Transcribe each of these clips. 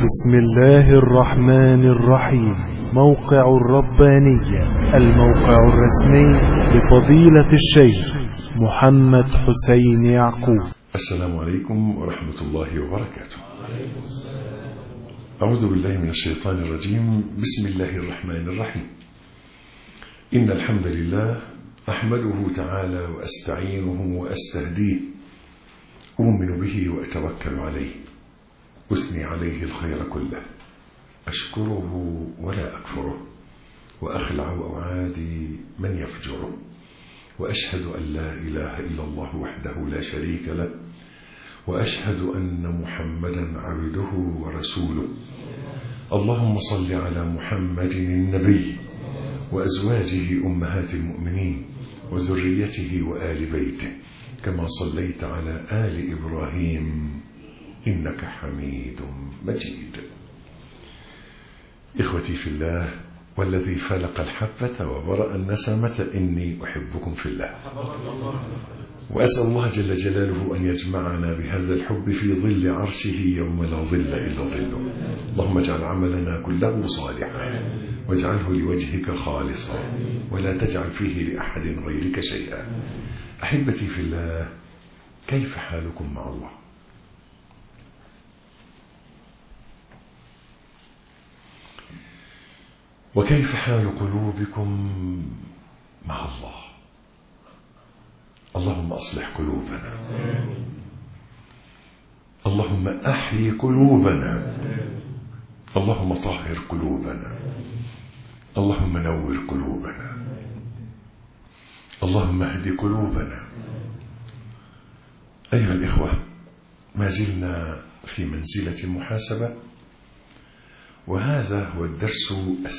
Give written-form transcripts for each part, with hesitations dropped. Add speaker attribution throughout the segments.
Speaker 1: بسم الله الرحمن الرحيم. موقع الربانية، الموقع الرسمي لفضيلة الشيخ محمد حسين يعقوب.
Speaker 2: السلام عليكم ورحمة الله وبركاته. أعوذ بالله من الشيطان الرجيم. بسم الله الرحمن الرحيم. إن الحمد لله أحمده تعالى وأستعينه وأستهديه، أؤمن به وأتوكل عليه، أثني عليه الخير كله، أشكره ولا أكفره، وأخلع أوعادي من يفجره، وأشهد أن لا إله إلا الله وحده لا شريك له، وأشهد أن محمدا عبده ورسوله. اللهم صل على محمد النبي وأزواجه أمهات المؤمنين وذريته وآل بيته، كما صليت على آل إبراهيم إنك حميد مجيد. إخوتي في الله، والذي فلق الحبة وبرأ النسمة، إني أحبكم في الله، وأسأل الله جل جلاله أن يجمعنا بهذا الحب في ظل عرشه يوم لا ظل إلا ظله. اللهم اجعل عملنا كله صالحا، واجعله لوجهك خالصا، ولا تجعل فيه لأحد غيرك شيئا. أحبتي في الله، كيف حالكم مع الله؟ وكيف حال قلوبكم مع الله؟ اللهم أصلح قلوبنا، اللهم أحيي قلوبنا، اللهم طهر قلوبنا، اللهم نور قلوبنا، اللهم اهد قلوبنا. أيها الإخوة، ما زلنا في منزلة المحاسبة، وهذا هو الدرس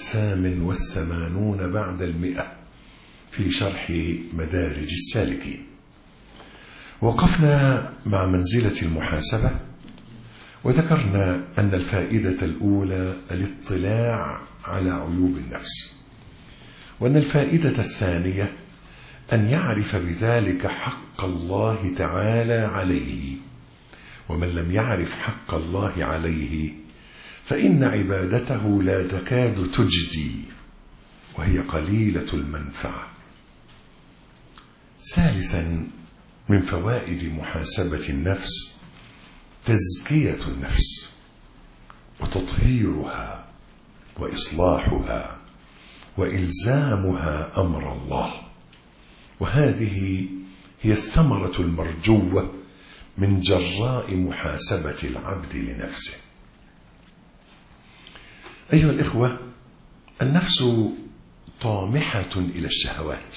Speaker 2: 88 بعد 100 في شرح مدارج السالكين. وقفنا مع منزلة المحاسبة، وذكرنا أن الفائدة الأولى الاطلاع على عيوب النفس، وأن الفائدة الثانية أن يعرف بذلك حق الله تعالى عليه، ومن لم يعرف حق الله عليه فإن عبادته لا تكاد تجدي، وهي قليلة المنفعة. ثالثا، من فوائد محاسبة النفس تزكية النفس وتطهيرها وإصلاحها وإلزامها أمر الله، وهذه هي الثمرة المرجوة من جراء محاسبة العبد لنفسه. أيها الإخوة، النفس طامحة إلى الشهوات.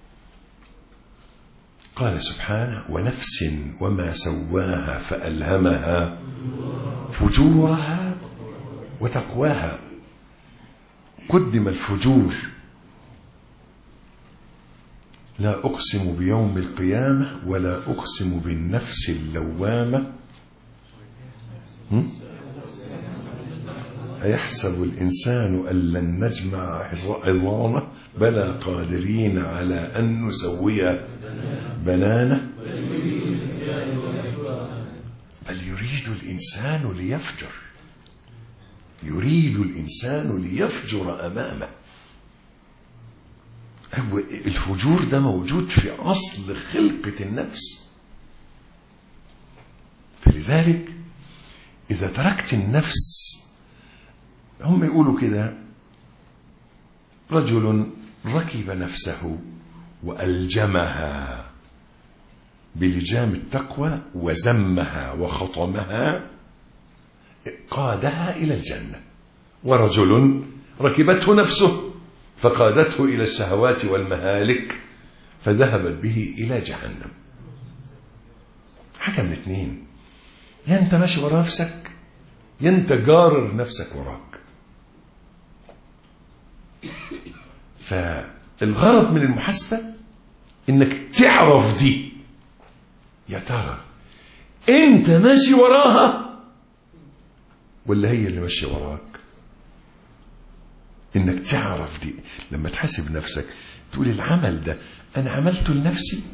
Speaker 2: قال سبحانه: ونفس وما سواها فألهمها فجورها وتقواها. قدم الفجور. لا أقسم بيوم القيامة ولا أقسم بالنفس اللوامة. أيحسب الإنسان أن لن نجمع عظامه بلى قادرين على أن نسوي بنانه بل يريد الإنسان ليفجر. يريد الإنسان ليفجر أمامه. الفجور ده موجود في أصل خلقة النفس. فلذلك إذا تركت النفس، هم يقولوا كده: رجل ركب نفسه وألجمها بلجام التقوى وزمها وخطمها قادها إلى الجنة، ورجل ركبته نفسه فقادته إلى الشهوات والمهالك فذهبت به إلى جهنم. حاجة من اثنين: يا أنت ماشي ورا نفسك، يا أنت جارر نفسك وراك. فالغرض من المحاسبة إنك تعرف دي، يا ترى أنت ماشي وراها ولا هي اللي ماشية وراك. إنك تعرف دي. لما تحاسب نفسك تقول: العمل ده أنا عملته لنفسي،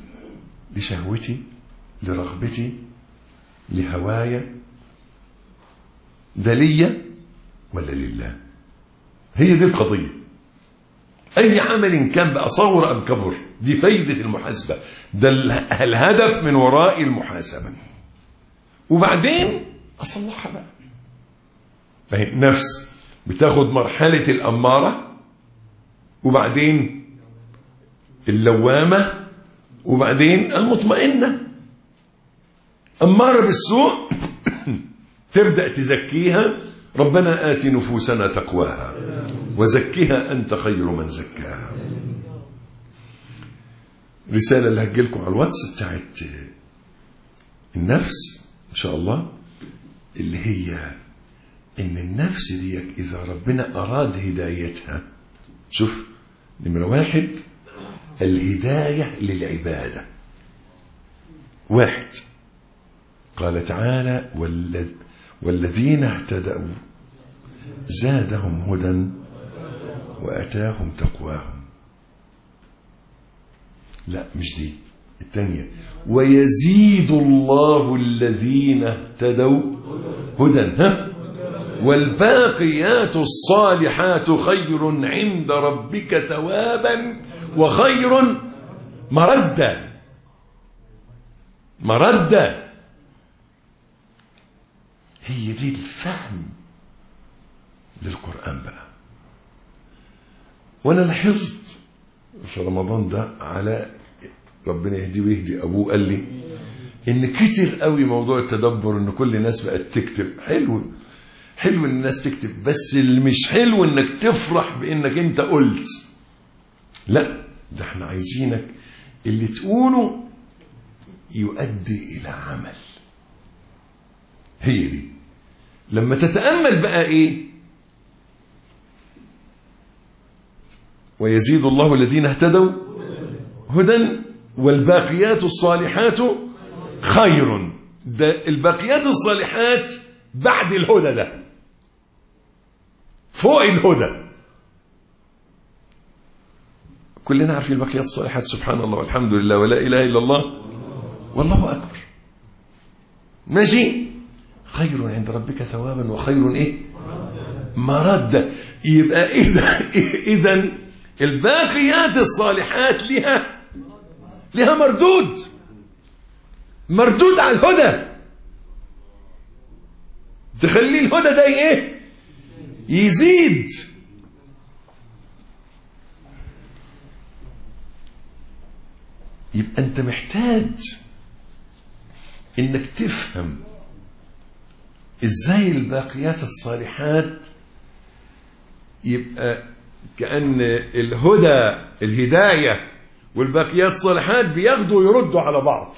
Speaker 2: لشهوتي، لرغبتي، لهوايا، ده ليا ولا لله؟ هي دي القضية. أي عمل كان بقى صغر أم كبر، دي فايدة المحاسبة، ده الهدف من وراء المحاسبة. وبعدين أصلحها بقى. فهي نفس بتاخد مرحلة الأمارة، وبعدين اللوامة، وبعدين المطمئنة. أمارة بالسوء تبدأ تزكيها، ربنا آت نفوسنا تقواها وزكها أنت خير من زكاها. رسالة اللي هجيلكم على الواتس بتاعت النفس إن شاء الله، اللي هي إن النفس دي إذا ربنا أراد هدايتها، شوف نمرة 1 الهداية للعبادة. 1 قال تعالى والذين اهتدوا زادهم هدى وأتاهم تقواهم. لا مش دي، الثانية ويزيد الله الذين اهتدوا هدى والباقيات الصالحات خير عند ربك ثوابا وخير مردا. هي دي الفهم للقرآن بقى. وانا لاحظت في رمضان ده، على ربنا يهديه ويهدي ابوه، قال لي ان كتير قوي موضوع التدبر، ان كل الناس بقت تكتب. حلو ان الناس تكتب، بس اللي مش حلو انك تفرح بانك انت قلت. لا، ده احنا عايزينك اللي تقوله يؤدي الى عمل. هي دي لما تتأمل بقى ايه، ويزيد الله الذين اهتدوا هدى والباقيات الصالحات خير. ده الباقيات الصالحات بعد الهدى، ده فوق الهدى. كلنا عارفين الباقيات الصالحات، سبحان الله والحمد لله ولا إله إلا الله والله أكبر، ماشي. خير عند ربك ثوابا وخير ايه مردا. يبقى إذا الباقيات الصالحات لها مردود على الهدى، تخلي الهدى ده ايه يزيد. يبقى انت محتاج انك تفهم ازاي الباقيات الصالحات يبقى كأن الهداية والباقيات الصالحات بياخدوا ويردوا على بعض.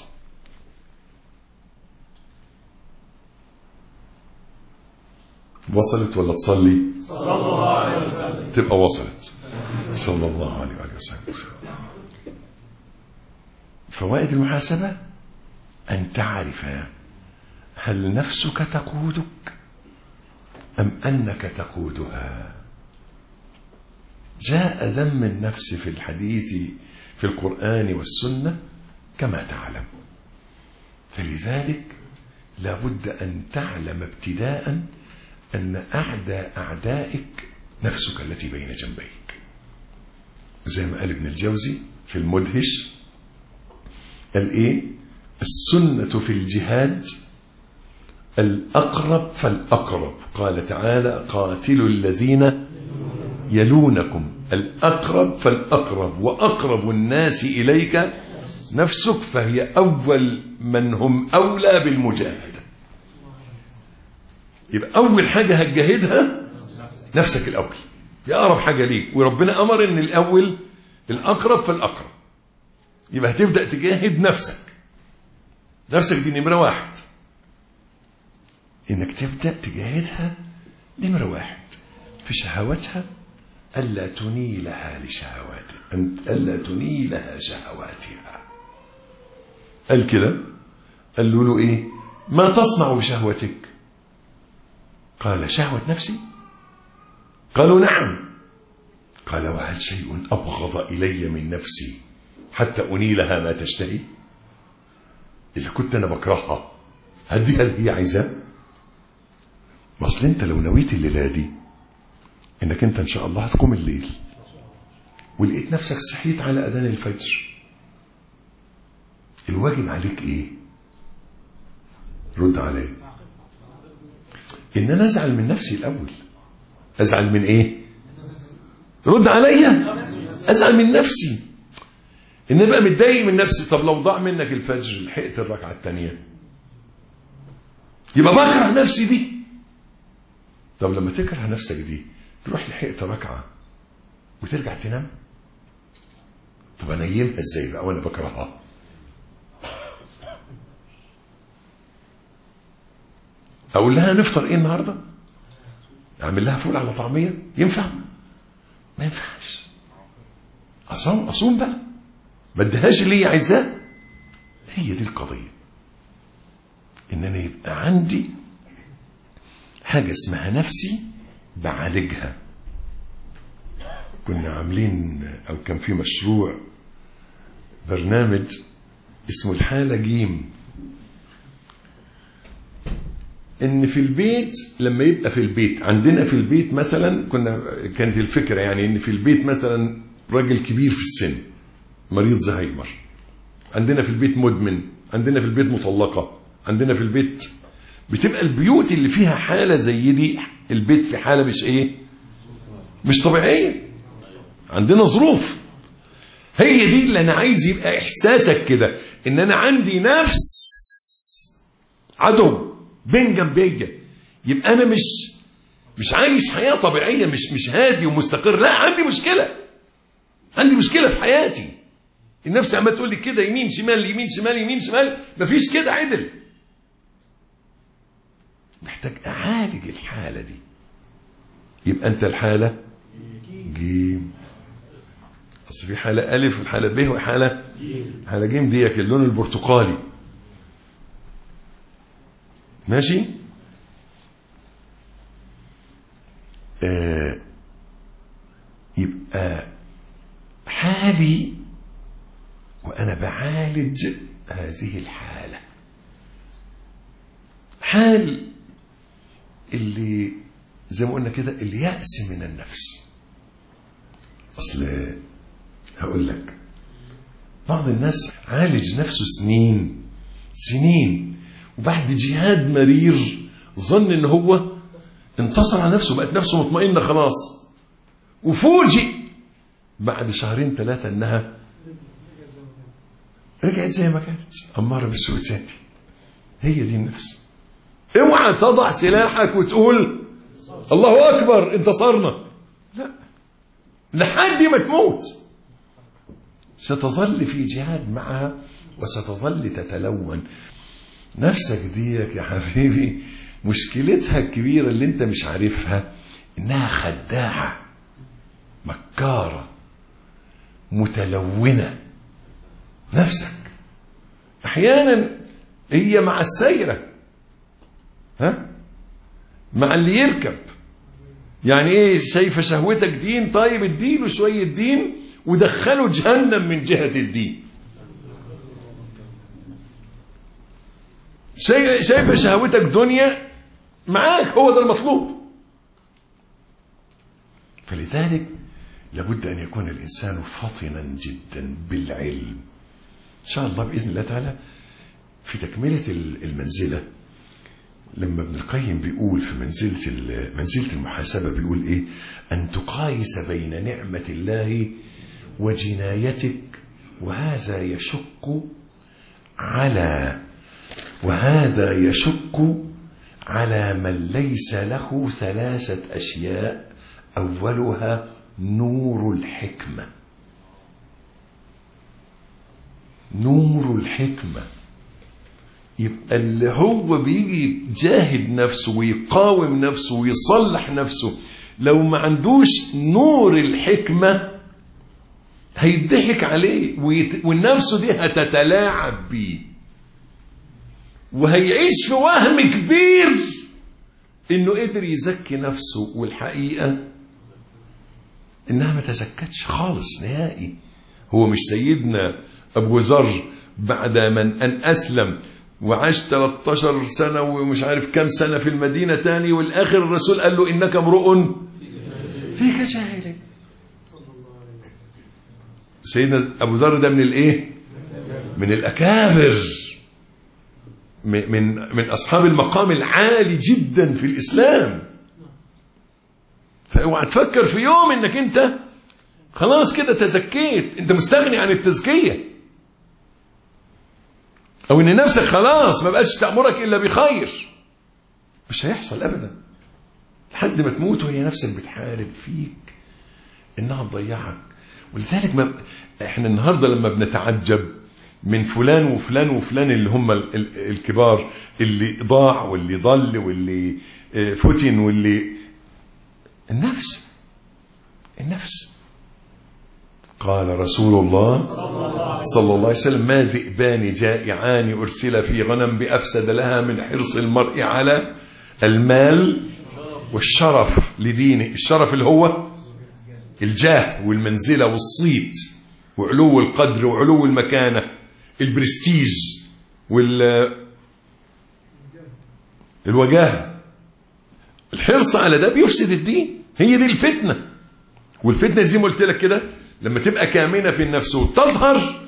Speaker 2: وصلت ولا تصلي؟ صلى الله عليه وسلم. تبقى وصلت صلى الله عليه وسلم. فوائد المحاسبة أن تعرف هل نفسك تقودك أم أنك تقودها. جاء ذم النفس في الحديث في القرآن والسنة كما تعلم، فلذلك لابد أن تعلم ابتداء أن أعدائك نفسك التي بين جنبيك. زي ما قال ابن الجوزي في المدهش، قال إيه؟ السنة في الجهاد الأقرب فالأقرب. قال تعالى قاتلوا الذين يلونكم. الأقرب فالأقرب، وأقرب الناس إليك نفسك، فهي أول من هم أولى بالمجاهدة. يبقى أول حاجة هتجاهدها نفسك الأول، دي أقرب حاجة ليك، وربنا أمر إن الأول الأقرب فالأقرب. يبقى هتبدأ تجاهد نفسك دي نمرة 1، إنك تبدأ تجاهدها نمرة 1 في شهواتها، ألا تنيلها لشهواتها، ألا تنيلها شهواتها. قال كده، قال له إيه؟ ما تصنع بشهوتك؟ قال شهوة نفسي. قالوا نعم. قال وهل شيء أبغض إلي من نفسي حتى أنيلها ما تشتهي؟ إذا كنت أنا بكرهها هديها اللي هي عايزاه. اصل انت لو نويت الليله دي انك انت ان شاء الله هتقوم الليل ولقيت نفسك صحيت على اذان الفجر، الواجب عليك ايه؟ رد علي. ان انا ازعل من نفسي الاول. ازعل من ايه؟ رد عليا. ازعل من نفسي، ان ابقى متضايق من نفسي. طب لو ضاع منك الفجر لحقت الركعه الثانيه يبقى بكره نفسي دي. طب لما تكره نفسك دي تروح لحقت ركعه وترجع تنام. طب انيمها ازاي بقى وانا بكرهها؟ اقول لها نفطر ايه النهارده؟ اعمل لها فول على طعميه؟ ينفع؟ ما ينفعش. اصوم بقى، ما اديهاش اللي هي عايزاه. هي دي القضيه، ان انا يبقى عندي حاجه اسمها نفسي بعالجها. كنا عاملين او كان في مشروع برنامج اسمه الحاله جيم، ان في البيت لما يبقى في البيت عندنا في البيت مثلا كانت الفكره يعني ان في البيت مثلا راجل كبير في السن مريض زهايمر، عندنا في البيت مدمن، عندنا في البيت مطلقه، عندنا في البيت، بتبقى البيوت اللي فيها حاله زي دي البيت في حاله مش طبيعيه، عندنا ظروف. هي دي اللي انا عايز يبقى احساسك كده، ان انا عندي نفس عدو بين جنبية، يبقى انا مش عايش حياه طبيعيه، مش هادي ومستقر، لا عندي مشكله في حياتي. النفس عماله تقول لي كده يمين شمال يمين شمال يمين شمال، مفيش كده عدل. محتاج اعالج الحاله دي. يبقى انت الحاله جيم. اصل في حاله الف وحاله ب وحاله جيم، ديك اللون البرتقالي. ماشي. يبقى حالي وانا بعالج هذه الحاله، حال اللي زي ما قلنا كده اليأس من النفس. اصل هقول لك بعض الناس عالج نفسه سنين وبعد جهاد مرير ظن ان هو انتصر على نفسه، بقت نفسه مطمئنه خلاص، وفوجئ بعد 2-3 انها رجعت زي ما كانت اماره بالسوء تاني. هي دي النفس. اوعى تضع سلاحك وتقول الله اكبر انتصرنا، لا، لحد ما تموت ستظل في جهاد معها وستظل تتلون. نفسك ديك يا حبيبي مشكلتها الكبيرة اللي انت مش عارفها انها خداعة مكارة متلونة. نفسك احيانا هي مع السيرة، مع اللي يركب. يعني ايه؟ شايفة شهوتك دين، طيب اديله شوية دين ودخله جهنم من جهة الدين. شايفة شهوتك دنيا، معاك، هو ده المطلوب. فلذلك لابد أن يكون الإنسان فطنا جدا بالعلم. إن شاء الله بإذن الله تعالى في تكملة المنزلة، لما ابن القيم بيقول في منزلة المحاسبة بيقول إيه؟ أن تقايس بين نعمة الله وجنايتك، وهذا يشق على من ليس له 3 أشياء، أولها نور الحكمة. نور الحكمة يبقى اللي هو بيجي يجاهد نفسه ويقاوم نفسه ويصلح نفسه، لو ما عندوش نور الحكمة هيضحك عليه والنفس دي هتتلاعب بيه، وهيعيش في وهم كبير انه قدر يزكي نفسه، والحقيقة انها ما تزكتش خالص نهائي. هو مش سيدنا ابو ذر بعد من ان اسلم وعاش 13 سنة ومش عارف كم سنة في المدينة تاني، والآخر الرسول قال له إنك امرؤ فيك جاهلية. سيدنا أبو ذر ده من الإيه؟ من الأكابر، من أصحاب المقام العالي جدا في الإسلام. فاوعى تفكر في يوم إنك أنت خلاص كده تزكيت، أنت مستغني عن التزكية، أو إن نفسك خلاص ما بقاش تأمرك إلا بخير. مش هيحصل أبدا، لحد ما تموت وهي نفسك بتحارب فيك إنها تضيعك. ولذلك إحنا النهاردة لما بنتعجب من فلان وفلان وفلان اللي هم الكبار، اللي ضاع واللي ضل واللي فتن واللي النفس قال رسول الله صلى الله عليه وسلم: ما ذئبان جائعان أرسل في غنم بأفسد لها من حرص المرء على المال والشرف لدينه. الشرف اللي هو الجاه والمنزلة والصيت وعلو القدر وعلو المكانة، البرستيج والوجاهة. الحرص على ده بيفسد الدين، هي دي الفتنة. والفتنة زي ما قلت لك كده لما تبقى كامنة في النفس وتظهر.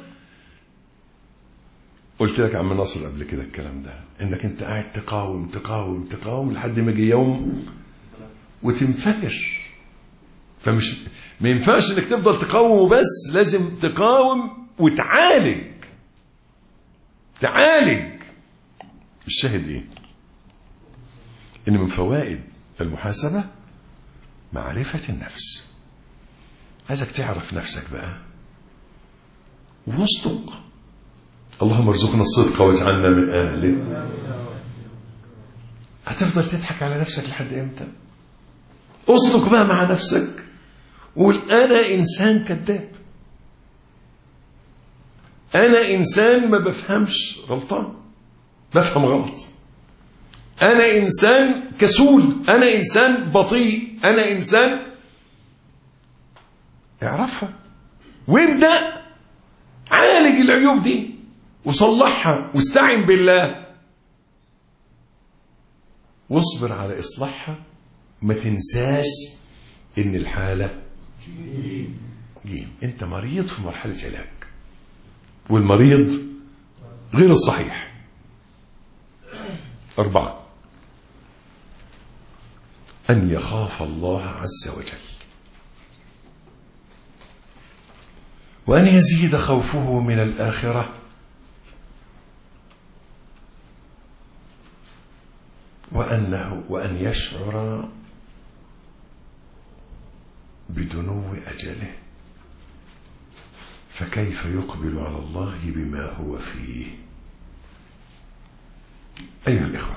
Speaker 2: قلت لك عم ناصر قبل كده الكلام ده، انك انت قاعد تقاوم تقاوم تقاوم لحد ما يجي يوم وتنفجر. فمش ما ينفعش انك تفضل تقاوم وبس، لازم تقاوم وتعالج. الشاهد ايه؟ ان من فوائد المحاسبة معرفة النفس. عايزك تعرف نفسك بقى واصدق. اللهم ارزقنا الصدق واجعلنا من اهله. هتفضل تضحك على نفسك لحد امتى؟ اصدق بقى مع نفسك، قول انا انسان كذاب، انا انسان ما بفهمش، غلطان، بفهم غلط، انا انسان كسول، انا انسان بطيء، انا انسان. اعرفها وابدأ عالج العيوب دي وصلحها واستعن بالله واصبر على إصلاحها. ما تنساش إن الحالة جيم. أنت مريض في مرحلة علاج، والمريض غير الصحيح. 4 أن يخاف الله عز وجل، وأن يزيد خوفه من الآخرة، وأن يشعر بدنو أجله، فكيف يقبل على الله بما هو فيه. أيها الإخوة،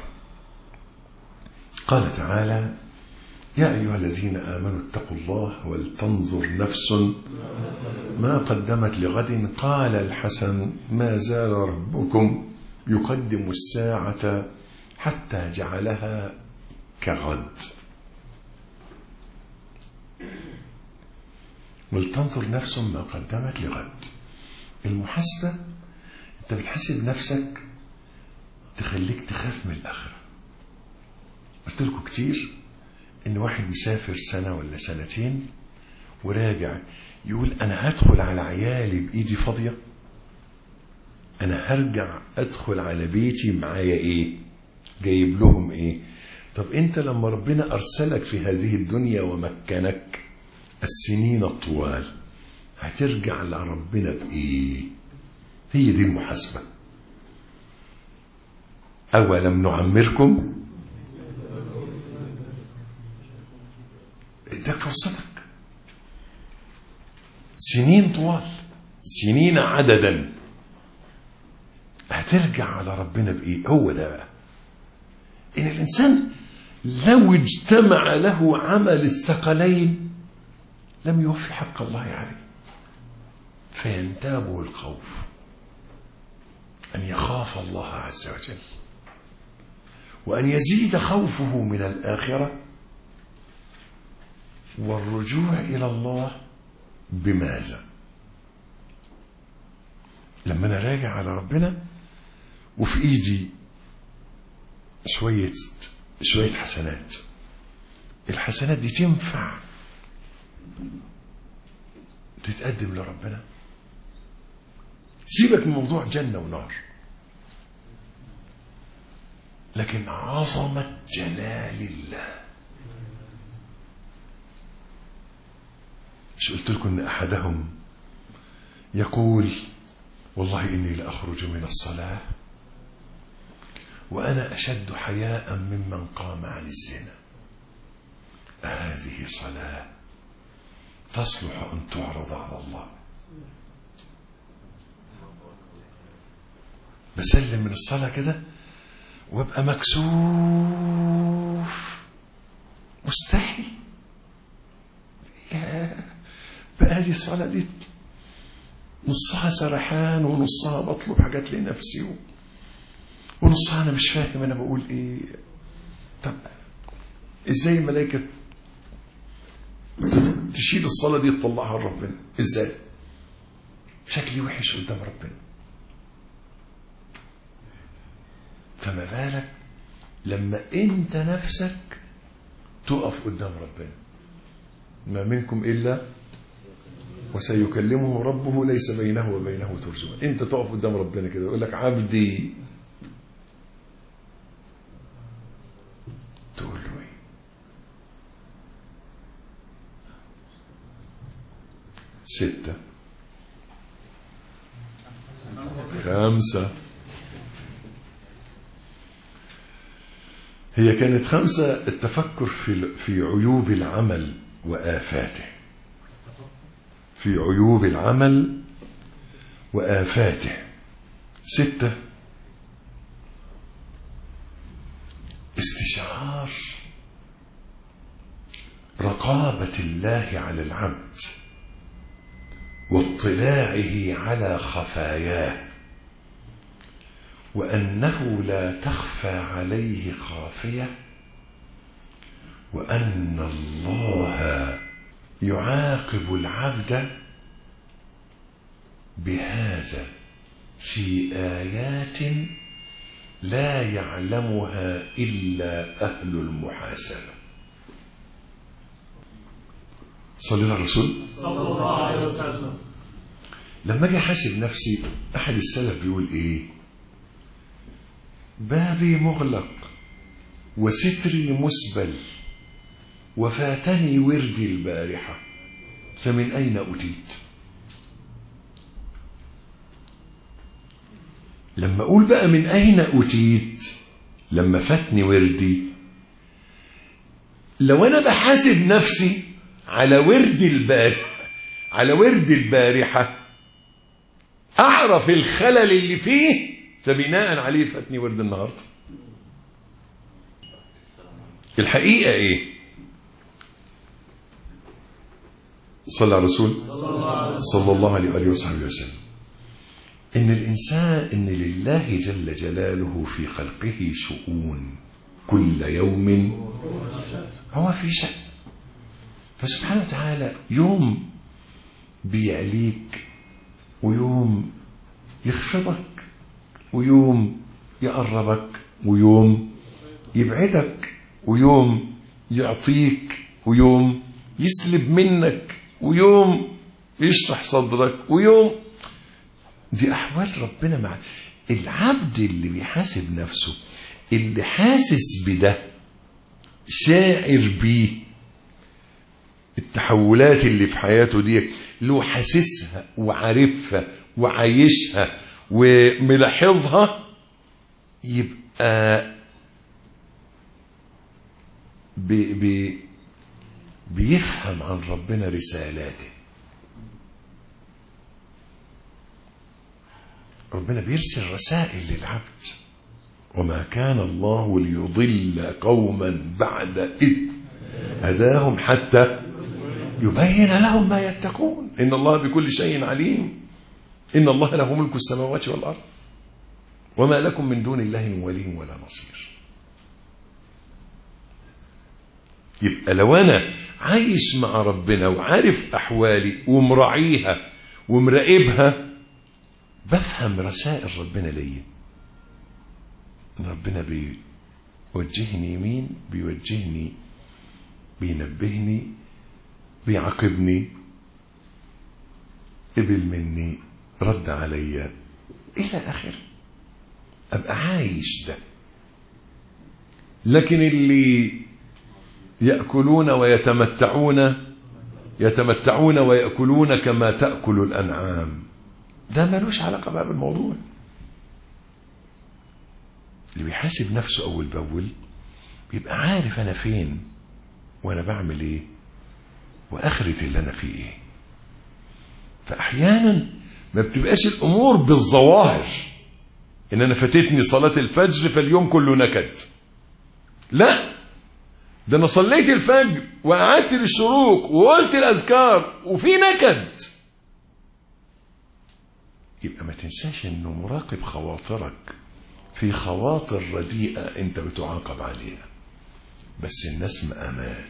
Speaker 2: قال تعالى: يا أيها الذين آمنوا اتقوا الله ولتنظر نفس ما قدمت لغد. قال الحسن: ما زال ربكم يقدم الساعة حتى جعلها كغد. ولتنظر نفس ما قدمت لغد. المحاسبة انت بتحاسب نفسك تخليك تخاف من الآخرة. قلت لكم كتير ان واحد يسافر سنة ولا سنتين وراجع يقول انا هدخل على عيالي بايدي فاضية، انا هرجع ادخل على بيتي معايا ايه، جايب لهم ايه. طب انت لما ربنا ارسلك في هذه الدنيا ومكنك السنين الطوال هترجع لربنا بايه؟ هي دي المحاسبة. اولم نعمركم، اداك فرصتك، سنين طوال، سنين عددا، هترجع على ربنا بايه؟ هو ده بقى ان الانسان لو اجتمع له عمل الثقلين لم يوفي حق الله عليه، فينتابه الخوف. ان يخاف الله عز وجل، وان يزيد خوفه من الاخره، والرجوع إلى الله. بماذا؟ لما نراجع على ربنا وفي ايدي شوية حسنات، الحسنات دي تنفع تتقدم لربنا؟ سيبك من موضوع جنة ونار، لكن عظمة جلال الله. مش قلت لكم ان احدهم يقول والله اني لاخرج من الصلاة وانا اشد حياء ممن قام عن الزنا، هذه صلاة تصلح ان تعرض على الله؟ بسلم من الصلاة كده وابقى مكسوف مستحي، بقالي الصلاة دي نصها سرحان ونصها بطلب حاجات لنفسي ونصها انا مش فاهم انا بقول ايه. طب ازاي الملائكة تشيل الصلاة دي تطلعها لربنا؟ ازاي؟ شكلي وحش قدام ربنا، فما بالك لما انت نفسك تقف قدام ربنا؟ ما منكم الا وسيكلمه ربه ليس بينه وبينه ترجمان. انت تقف قدام ربنا كده يقول لك عبدي، تقول له ايه؟ 6 5. هي كانت 5 التفكر في عيوب العمل وآفاته، في عيوب العمل وآفاته. 6 استشعار رقابة الله على العبد واطلاعه على خفاياه، وأنه لا تخفى عليه خافية، وأن الله يعاقب العبد بهذا في آيات لا يعلمها إلا أهل المحاسبة. صلى الله عليه الرسول صلى الله عليه وسلم. لما أجي أحاسب نفسي، أحد السلف بيقول إيه؟ بابي مغلق وستري مسبل وفاتني وردي البارحة، فمن أين أتيت؟ لما أقول بقى من أين أتيت لما فاتني وردي، لو أنا بحاسب نفسي على ورد البارحة أعرف الخلل اللي فيه، فبناء عليه فاتني ورد النهاردة. الحقيقة إيه؟ صلى على الرسول صلى الله عليه وآله وصحبه وسلم، إن الإنسان إن لله جل جلاله في خلقه شؤون، كل يوم هو في شأن. فسبحانه وتعالى يوم بيعليك، ويوم يخفضك، ويوم يقربك، ويوم يبعدك، ويوم يعطيك، ويوم يسلب منك، ويوم يشرح صدرك، ويوم. دي أحوال ربنا مع العبد اللي بيحاسب نفسه، اللي حاسس بده، شاعر بيه التحولات اللي في حياته دي، لو حاسسها وعارفها وعايشها وملاحظها، يبقى بيفهم عن ربنا رسالاته. ربنا بيرسل رسائل للعبد، وما كان الله ليضل قوما بعد إذ هداهم حتى يبين لهم ما يتقون، إن الله بكل شيء عليم، إن الله له ملك السماوات والأرض وما لكم من دون الله من ولي ولا نصير. يبقى لو أنا عايش مع ربنا وعارف أحوالي ومراعيها ومراقبها، بفهم رسائل ربنا ليا. ربنا بيوجهني يمين، بيوجهني، بينبهني، بيعاقبني، قبل مني، رد عليا، إلى آخره. أبقى عايش ده. لكن اللي يأكلون يتمتعون ويأكلون كما تأكل الأنعام، ده ملوش علاقة بقى بالموضوع. اللي بيحاسب نفسه أول بأول بيبقى عارف أنا فين وأنا بعمل إيه وآخرتي اللي أنا فيه إيه. فأحيانا ما بتبقاش الأمور بالظواهر، إن أنا فاتتني صلاة الفجر فاليوم كله نكد. لا، ده أنا صليت الفجر وقعدت للشروق وقلت الأذكار وفي نكد. يبقى ما تنساش إنه مراقب خواطرك، في خواطر رديئة أنت بتعاقب عليها، بس الناس مقامات.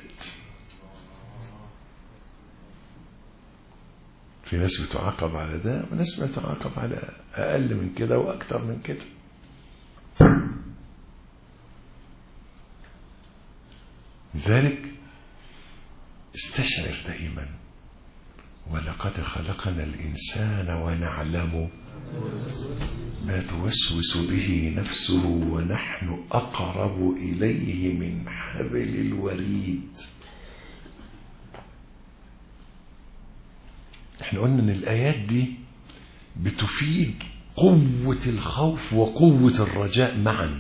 Speaker 2: في ناس بتعاقب على ده وناس بتعاقب على أقل من كده وأكتر من كده. لذلك استشعر دائما ولقد خلقنا الإنسان ونعلم ما توسوس به نفسه ونحن أقرب إليه من حبل الوريد. احنا قلنا ان الآيات دي بتفيد قوة الخوف وقوة الرجاء معا.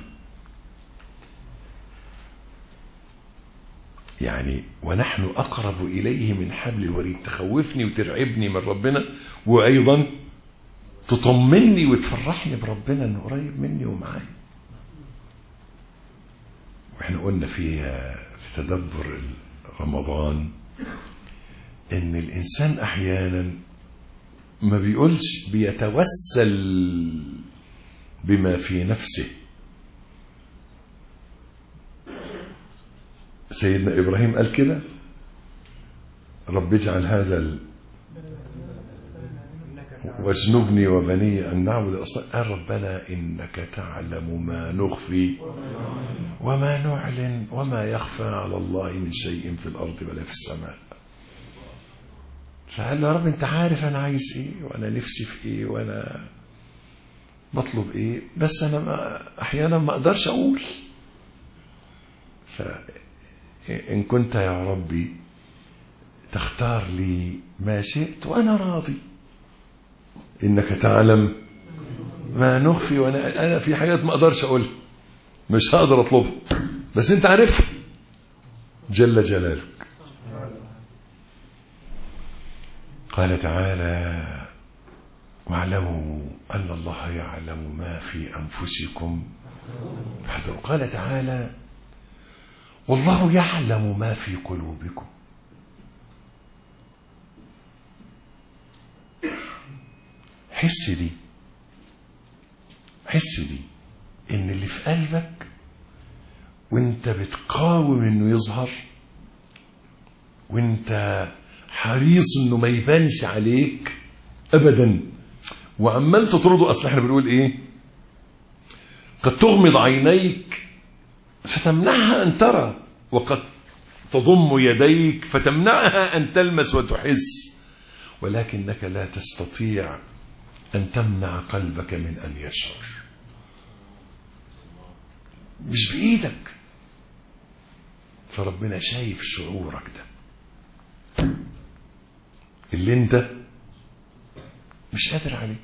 Speaker 2: يعني ونحن أقرب إليه من حبل الوريد، تخوفني وترعبني من ربنا، وأيضا تطمني وتفرحني بربنا انه قريب مني ومعاي. واحنا قلنا في تدبر رمضان ان الانسان احيانا ما بيقولش، بيتوسل بما في نفسه. سيدنا ابراهيم قال كده: رب اجعل هذا واجنبني وبني ان نعبد الاصنام. قال ربنا انك تعلم ما نخفي وما نعلن وما يخفى على الله من شيء في الارض ولا في السماء. فقال له: يا رب انت عارف انا عايز ايه وانا نفسي في ايه وانا بطلب ايه، بس انا احيانا ما اقدرش اقول. فان كنت يا ربي تختار لي ما شئت وانا راضي. انك تعلم ما نخفي وانا في حاجات ما اقدرش اقولها، مش هقدر اطلبها، بس انت عارفها جل جلالك. قال تعالى: واعلموا أن الله يعلم ما في أنفسكم فاحذروا. قال تعالى: والله يعلم ما في قلوبكم. حس دي إن اللي في قلبك وانت بتقاوم انه يظهر، وانت حريص انه ما يبانش عليك ابدا، وعمال تطرده. اصل احنا بنقول ايه؟ قد تغمض عينيك فتمنعها ان ترى، وقد تضم يديك فتمنعها ان تلمس وتحس، ولكنك لا تستطيع ان تمنع قلبك من ان يشعر. مش بايدك. فربنا شايف شعورك ده اللي انت مش قادر عليه.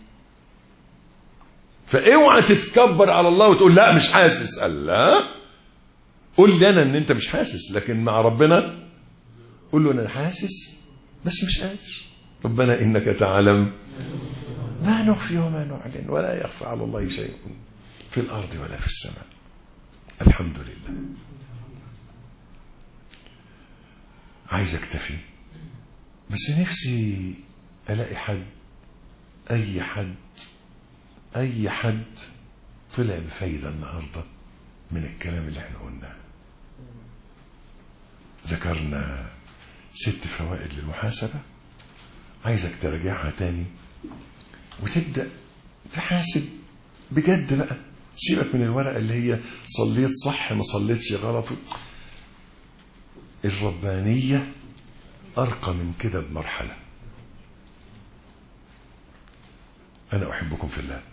Speaker 2: فاوعى تتكبر على الله وتقول لا مش حاسس. قال لا، قول لي انا ان انت مش حاسس، لكن مع ربنا قول له انا حاسس بس مش قادر. ربنا انك تعلم ما نخفي وما نعلن ولا يخفى على الله شيء في الارض ولا في السماء. الحمد لله. عايز اكتفي، بس نفسي الاقي حد، اي حد طلع بفايدة النهاردة من الكلام اللي احنا قلناه. ذكرنا 6 فوائد للمحاسبة. عايزك تراجعها تاني وتبدأ تحاسب بجد بقى. سيبك من الورقة اللي هي صليت صح ما صليتش غلط. الربانية أرقى من كده بمرحلة. أنا أحبكم في الله.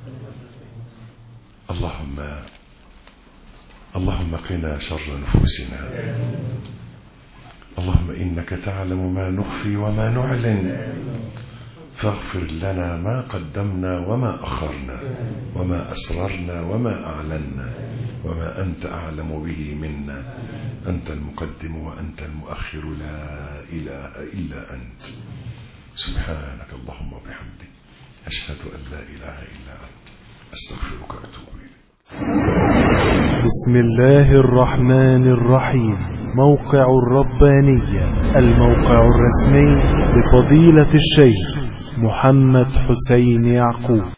Speaker 2: اللهم قنا شر نفوسنا. اللهم إنك تعلم ما نخفي وما نعلن، فاغفر لنا ما قدمنا وما أخرنا وما أسررنا وما أعلنا وما أنت أعلم به منا. أنت المقدم وأنت المؤخر، لا إله إلا أنت. سبحانك اللهم وبحمدك، أشهد أن لا إله إلا أنت، أستغفرك وأتوب إليك.
Speaker 1: بسم الله الرحمن الرحيم. موقع الربانية، الموقع الرسمي لفضيلة الشيخ محمد حسين يعقوب.